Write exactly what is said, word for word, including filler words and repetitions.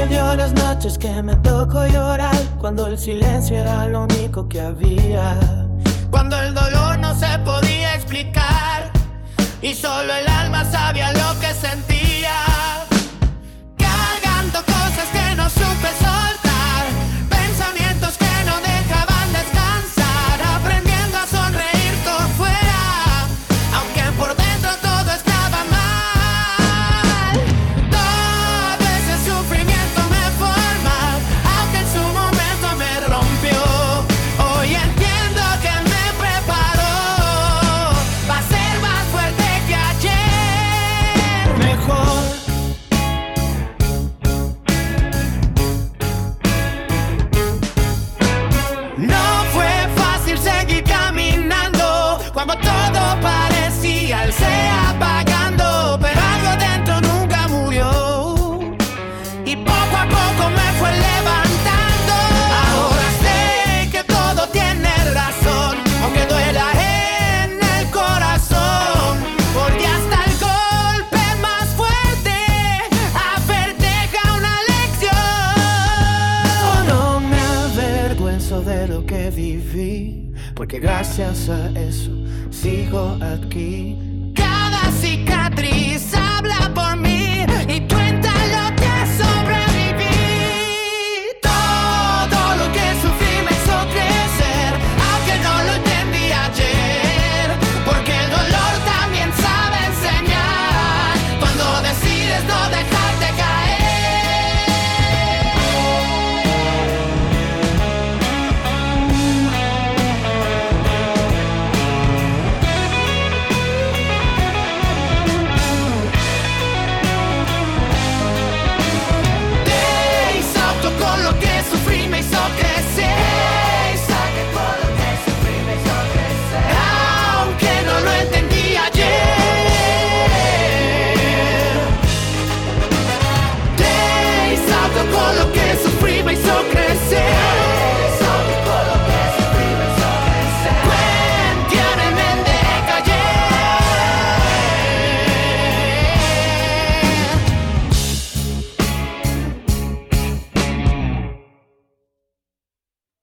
odio las noches que me tocó llorar, cuando el silencio era lo único que había, cuando el dolor no se podía explicar y solo el alma sabía lo que sentía, cargando cosas que no supe soltar, pensamientos que no dejaban descansar, aprendiendo a sonreír por fuera, aunque por dentro todo estaba mal. Todo ese sufrimiento me forma, aunque en su momento me rompió. Hoy entiendo que me preparó para ser más fuerte que ayer. Mejor no fue fácil seguir caminando cuando todo parecía irse apagando, pero algo dentro nunca murió y poco a poco me fue levantando. Ahora sé que todo tiene razón, aunque duela en el corazón, porque hasta el golpe más fuerte a ver deja una lección. Oh, no me avergüenzo de lo que viví, porque gracias a eso sigo aquí. Cada cicatriz